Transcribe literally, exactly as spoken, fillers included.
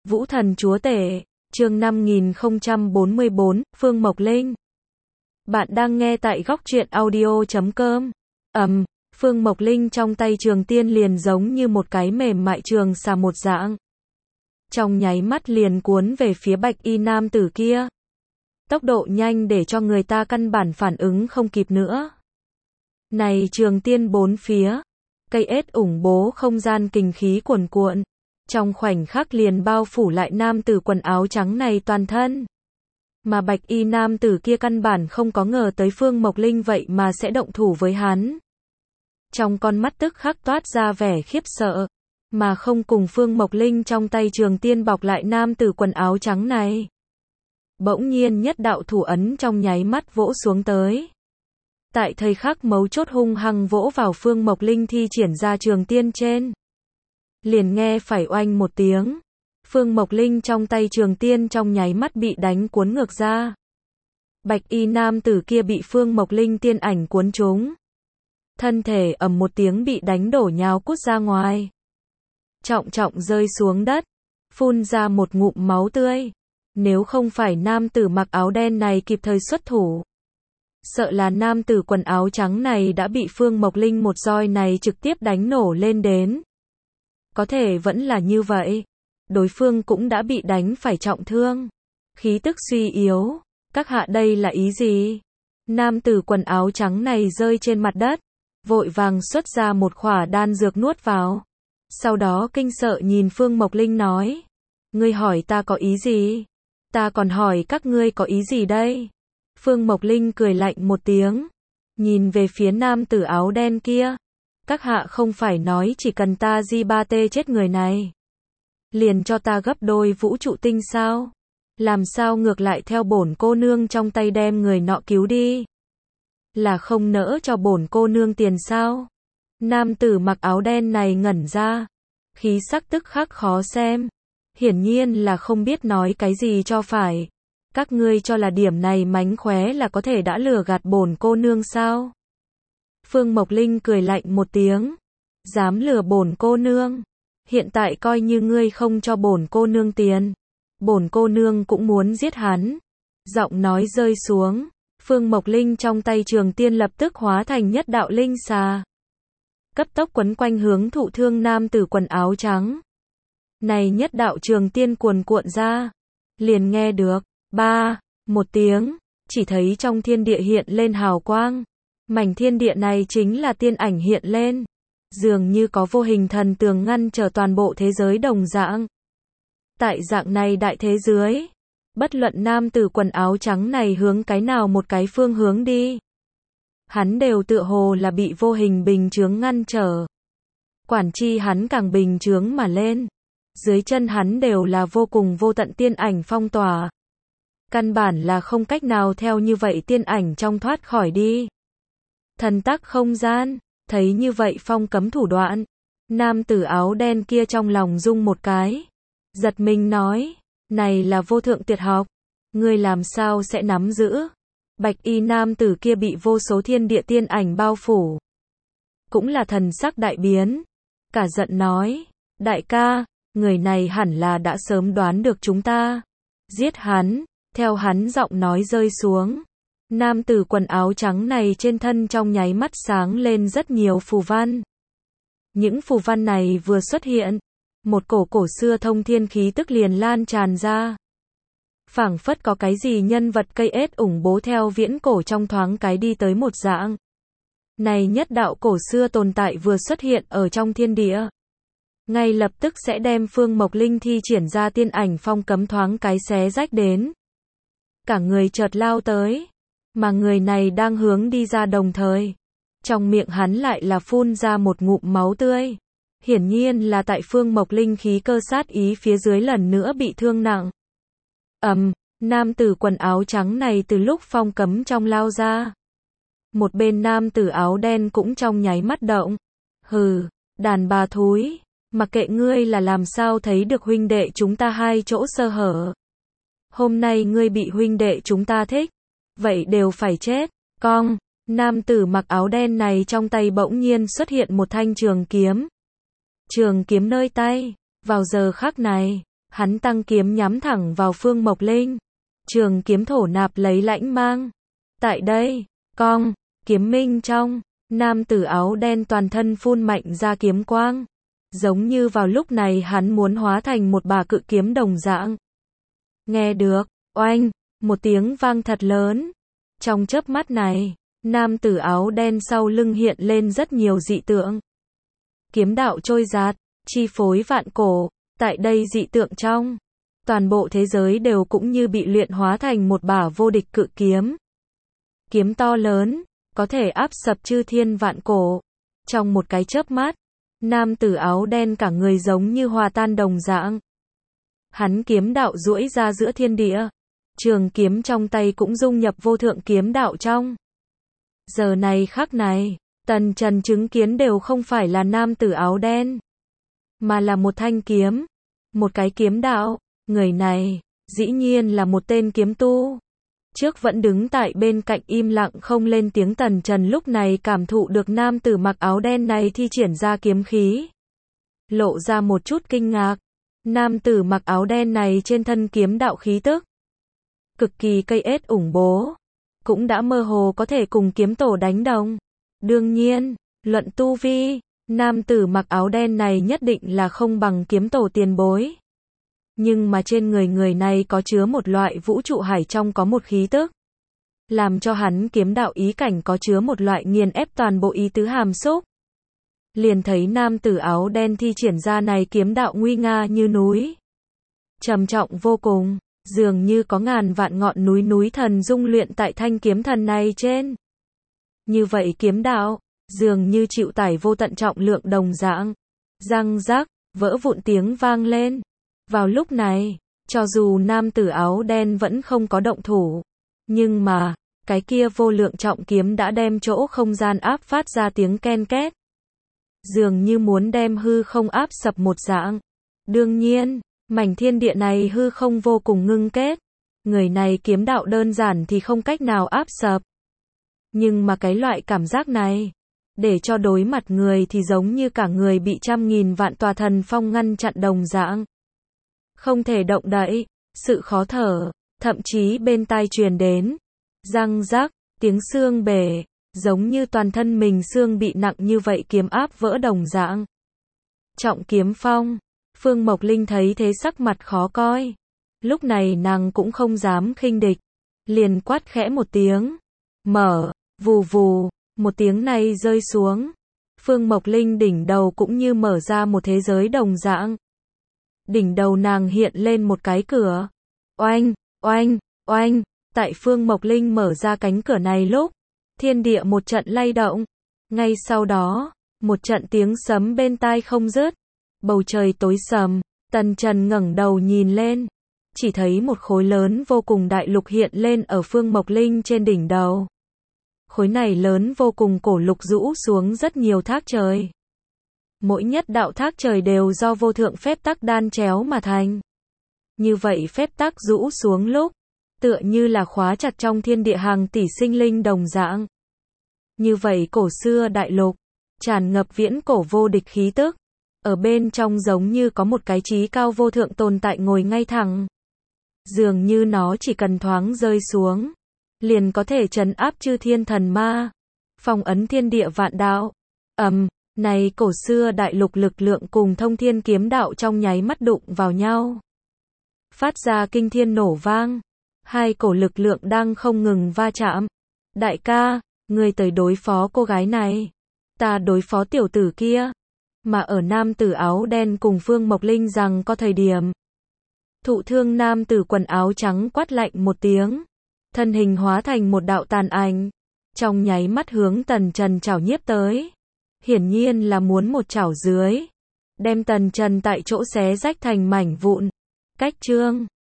Vũ Thần Chúa Tể, chương năm nghìn không trăm bốn mươi bốn, Phương Mộc Linh. Bạn đang nghe tại góc truyện audio chấm com. Ầm, Phương Mộc Linh trong tay Trường Tiên liền giống như một cái mềm mại trường xà một dạng. Trong nháy mắt liền cuốn về phía bạch y nam tử kia. Tốc độ nhanh để cho người ta căn bản phản ứng không kịp nữa. Này Trường Tiên bốn phía, cây ết ủng bố không gian kình khí cuồn cuộn. Trong khoảnh khắc liền bao phủ lại nam tử quần áo trắng này toàn thân. Mà bạch y nam tử kia căn bản không có ngờ tới Phương Mộc Linh vậy mà sẽ động thủ với hắn. Trong con mắt tức khắc toát ra vẻ khiếp sợ, mà không cùng Phương Mộc Linh trong tay Trường Tiên bọc lại nam tử quần áo trắng này. Bỗng nhiên nhất đạo thủ ấn trong nháy mắt vỗ xuống tới. Tại thời khắc mấu chốt hung hăng vỗ vào Phương Mộc Linh thi triển ra Trường Tiên trên. Liền nghe phải oanh một tiếng. Phương Mộc Linh trong tay Trường Tiên trong nháy mắt bị đánh cuốn ngược ra. Bạch y nam tử kia bị Phương Mộc Linh tiên ảnh cuốn trúng. Thân thể ầm một tiếng bị đánh đổ nhào cút ra ngoài. Trọng trọng rơi xuống đất. Phun ra một ngụm máu tươi. Nếu không phải nam tử mặc áo đen này kịp thời xuất thủ. Sợ là nam tử quần áo trắng này đã bị Phương Mộc Linh một roi này trực tiếp đánh nổ lên đến. Có thể vẫn là như vậy. Đối phương cũng đã bị đánh phải trọng thương. Khí tức suy yếu. Các hạ đây là ý gì? Nam tử quần áo trắng này rơi trên mặt đất. Vội vàng xuất ra một khỏa đan dược nuốt vào. Sau đó kinh sợ nhìn Phương Mộc Linh nói. Ngươi hỏi ta có ý gì? Ta còn hỏi các ngươi có ý gì đây? Phương Mộc Linh cười lạnh một tiếng. Nhìn về phía nam tử áo đen kia. Các hạ không phải nói chỉ cần ta di ba tê chết người này. Liền cho ta gấp đôi vũ trụ tinh sao? Làm sao ngược lại theo bổn cô nương trong tay đem người nọ cứu đi? Là không nỡ cho bổn cô nương tiền sao? Nam tử mặc áo đen này ngẩn ra. Khí sắc tức khắc khó xem. Hiển nhiên là không biết nói cái gì cho phải. Các ngươi cho là điểm này mánh khóe là có thể đã lừa gạt bổn cô nương sao? Phương Mộc Linh cười lạnh một tiếng. Dám lừa bổn cô nương. Hiện tại coi như ngươi không cho bổn cô nương tiền. Bổn cô nương cũng muốn giết hắn. Giọng nói rơi xuống. Phương Mộc Linh trong tay Trường Tiên lập tức hóa thành nhất đạo linh xà. Cấp tốc quấn quanh hướng thụ thương nam tử quần áo trắng. Này nhất đạo Trường Tiên cuồn cuộn ra. Liền nghe được. Ba. Một tiếng. Chỉ thấy trong thiên địa hiện lên hào quang. Mảnh thiên địa này chính là tiên ảnh hiện lên. Dường như có vô hình thần tường ngăn trở toàn bộ thế giới đồng dạng. Tại dạng này đại thế dưới. Bất luận nam tử quần áo trắng này hướng cái nào một cái phương hướng đi. Hắn đều tựa hồ là bị vô hình bình chướng ngăn trở. Quản chi hắn càng bình chướng mà lên. Dưới chân hắn đều là vô cùng vô tận tiên ảnh phong tỏa. Căn bản là không cách nào theo như vậy tiên ảnh trong thoát khỏi đi. Thần tắc không gian, thấy như vậy phong cấm thủ đoạn. Nam tử áo đen kia trong lòng rung một cái. Giật mình nói, này là vô thượng tuyệt học. Ngươi làm sao sẽ nắm giữ? Bạch y nam tử kia bị vô số thiên địa tiên ảnh bao phủ. Cũng là thần sắc đại biến. Cả giận nói, đại ca, người này hẳn là đã sớm đoán được chúng ta. Giết hắn, theo hắn giọng nói rơi xuống. Nam tử quần áo trắng này trên thân trong nháy mắt sáng lên rất nhiều phù văn. Những phù văn này vừa xuất hiện, một cổ cổ xưa thông thiên khí tức liền lan tràn ra. Phảng phất có cái gì nhân vật cây ết ủng bố theo viễn cổ trong thoáng cái đi tới một dạng. Này nhất đạo cổ xưa tồn tại vừa xuất hiện ở trong thiên địa. Ngay lập tức sẽ đem Phương Mộc Linh thi triển ra tiên ảnh phong cấm thoáng cái xé rách đến. Cả người chợt lao tới. Mà người này đang hướng đi ra đồng thời. Trong miệng hắn lại là phun ra một ngụm máu tươi. Hiển nhiên là tại Phương Mộc Linh khí cơ sát ý phía dưới lần nữa bị thương nặng. Ầm, nam tử quần áo trắng này từ lúc phong cấm trong lao ra. Một bên nam tử áo đen cũng trong nháy mắt động. Hừ, đàn bà thúi, mặc kệ ngươi là làm sao thấy được huynh đệ chúng ta hai chỗ sơ hở. Hôm nay ngươi bị huynh đệ chúng ta thích. Vậy đều phải chết. Cong, nam tử mặc áo đen này trong tay bỗng nhiên xuất hiện một thanh trường kiếm. Trường kiếm nơi tay, vào giờ khắc này, Hắn tăng kiếm nhắm thẳng vào Phương Mộc Linh. Trường kiếm thổ nạp lấy lãnh mang. Tại đây, cong, kiếm minh trong, nam tử áo đen toàn thân phun mạnh ra kiếm quang. Giống như vào lúc này hắn muốn hóa thành một bà cự kiếm đồng dạng. Nghe được, oanh, một tiếng vang thật lớn. Trong chớp mắt này, nam tử áo đen sau lưng hiện lên rất nhiều dị tượng. Kiếm đạo trôi dạt, chi phối vạn cổ, tại đây dị tượng trong. Toàn bộ thế giới đều cũng như bị luyện hóa thành một bả vô địch cự kiếm. Kiếm to lớn, có thể áp sập chư thiên vạn cổ. Trong một cái chớp mắt, nam tử áo đen cả người giống như hòa tan đồng dạng. Hắn kiếm đạo duỗi ra giữa thiên địa. Trường kiếm trong tay cũng dung nhập vô thượng kiếm đạo trong. Giờ này khắc này, Tần Trần chứng kiến đều không phải là nam tử áo đen, mà là một thanh kiếm. Một cái kiếm đạo. Người này, dĩ nhiên là một tên kiếm tu. Trước vẫn đứng tại bên cạnh im lặng không lên tiếng Tần Trần lúc này cảm thụ được nam tử mặc áo đen này thi triển ra kiếm khí. Lộ ra một chút kinh ngạc. Nam tử mặc áo đen này trên thân kiếm đạo khí tức. Cực kỳ cây ết ủng bố. Cũng đã mơ hồ có thể cùng kiếm tổ đánh đồng. Đương nhiên, luận tu vi, nam tử mặc áo đen này nhất định là không bằng kiếm tổ tiền bối. Nhưng mà trên người người này có chứa một loại vũ trụ hải trong có một khí tức. Làm cho hắn kiếm đạo ý cảnh có chứa một loại nghiền ép toàn bộ ý tứ hàm xúc. Liền thấy nam tử áo đen thi triển ra này kiếm đạo nguy nga như núi. Trầm trọng vô cùng, dường như có ngàn vạn ngọn núi núi thần dung luyện tại thanh kiếm thần này trên. Như vậy kiếm đạo, dường như chịu tải vô tận trọng lượng đồng dạng. Răng rắc, vỡ vụn tiếng vang lên. Vào lúc này, cho dù nam tử áo đen vẫn không có động thủ, nhưng mà, cái kia vô lượng trọng kiếm đã đem chỗ không gian áp phát ra tiếng ken két. Dường như muốn đem hư không áp sập một dạng. Đương nhiên, mảnh thiên địa này hư không vô cùng ngưng kết. Người này kiếm đạo đơn giản thì không cách nào áp sập. Nhưng mà cái loại cảm giác này, để cho đối mặt người thì giống như cả người bị trăm nghìn vạn tòa thần phong ngăn chặn đồng dạng. Không thể động đậy, sự khó thở, thậm chí bên tai truyền đến. Răng rắc, tiếng xương bể, giống như toàn thân mình xương bị nặng như vậy kiếm áp vỡ đồng dạng. Trọng kiếm phong, Phương Mộc Linh thấy thế sắc mặt khó coi. Lúc này nàng cũng không dám khinh địch. Liền quát khẽ một tiếng. Mở, vù vù, một tiếng này rơi xuống. Phương Mộc Linh đỉnh đầu cũng như mở ra một thế giới đồng dạng. Đỉnh đầu nàng hiện lên một cái cửa. Oanh, oanh, oanh, tại Phương Mộc Linh mở ra cánh cửa này lúc, thiên địa một trận lay động. Ngay sau đó, một trận tiếng sấm bên tai không dứt. Bầu trời tối sầm, Tần Trần ngẩng đầu nhìn lên. Chỉ thấy một khối lớn vô cùng đại lục hiện lên ở Phương Mộc Linh trên đỉnh đầu. Khối này lớn vô cùng cổ lục rũ xuống rất nhiều thác trời. Mỗi nhất đạo thác trời đều do vô thượng phép tắc đan chéo mà thành. Như vậy phép tắc rũ xuống lúc, tựa như là khóa chặt trong thiên địa hàng tỷ sinh linh đồng dạng. Như vậy cổ xưa đại lục, tràn ngập viễn cổ vô địch khí tức. Ở bên trong giống như có một cái trí cao vô thượng tồn tại ngồi ngay thẳng. Dường như nó chỉ cần thoáng rơi xuống, liền có thể trấn áp chư thiên thần ma, phong ấn thiên địa vạn đạo. Ầm, này cổ xưa đại lục lực lượng cùng thông thiên kiếm đạo trong nháy mắt đụng vào nhau. Phát ra kinh thiên nổ vang. Hai cổ lực lượng đang không ngừng va chạm. Đại ca, ngươi tới đối phó cô gái này. Ta đối phó tiểu tử kia. Mà ở nam tử áo đen cùng Phương Mộc Linh rằng có thời điểm. Thụ thương nam tử quần áo trắng quát lạnh một tiếng. Thân hình hóa thành một đạo tàn ảnh. Trong nháy mắt hướng Tần Trần chảo nhiếp tới. Hiển nhiên là muốn một chảo dưới. Đem Tần Trần tại chỗ xé rách thành mảnh vụn. Cách chương.